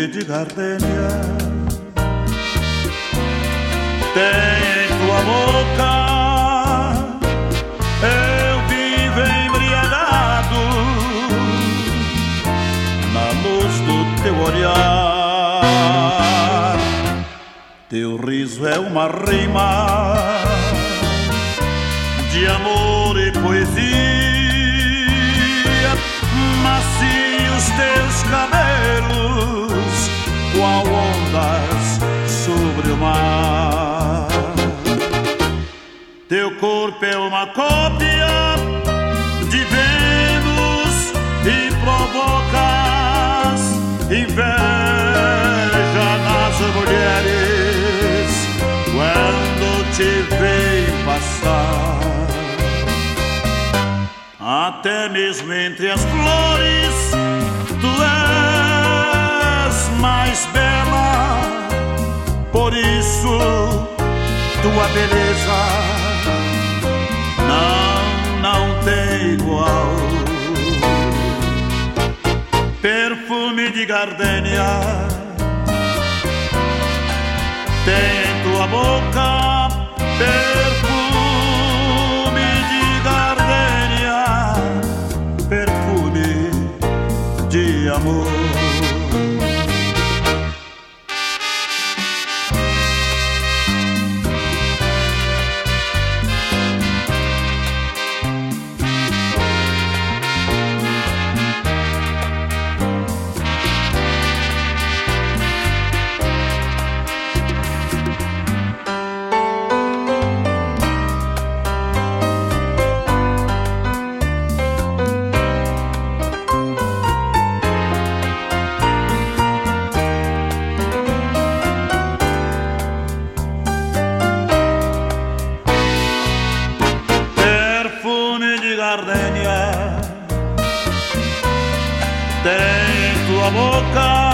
perfume de gardenia tem em tua boca. Eu vivo embriagado na luz do teu olhar. Teu riso é uma rima de amor e poesia, macios teus cabelos, qual ondas sobre o mar. Teu corpo é uma cópia de Vênus e provocas inveja nas mulheres quando te veem passar. Até mesmo entre as flores tu és mais bela, por isso tua beleza não tem igual. Perfume de gardenia tem em tua boca. Perfume de gardenia, perfume de amor. Gardenia tem em tua boca.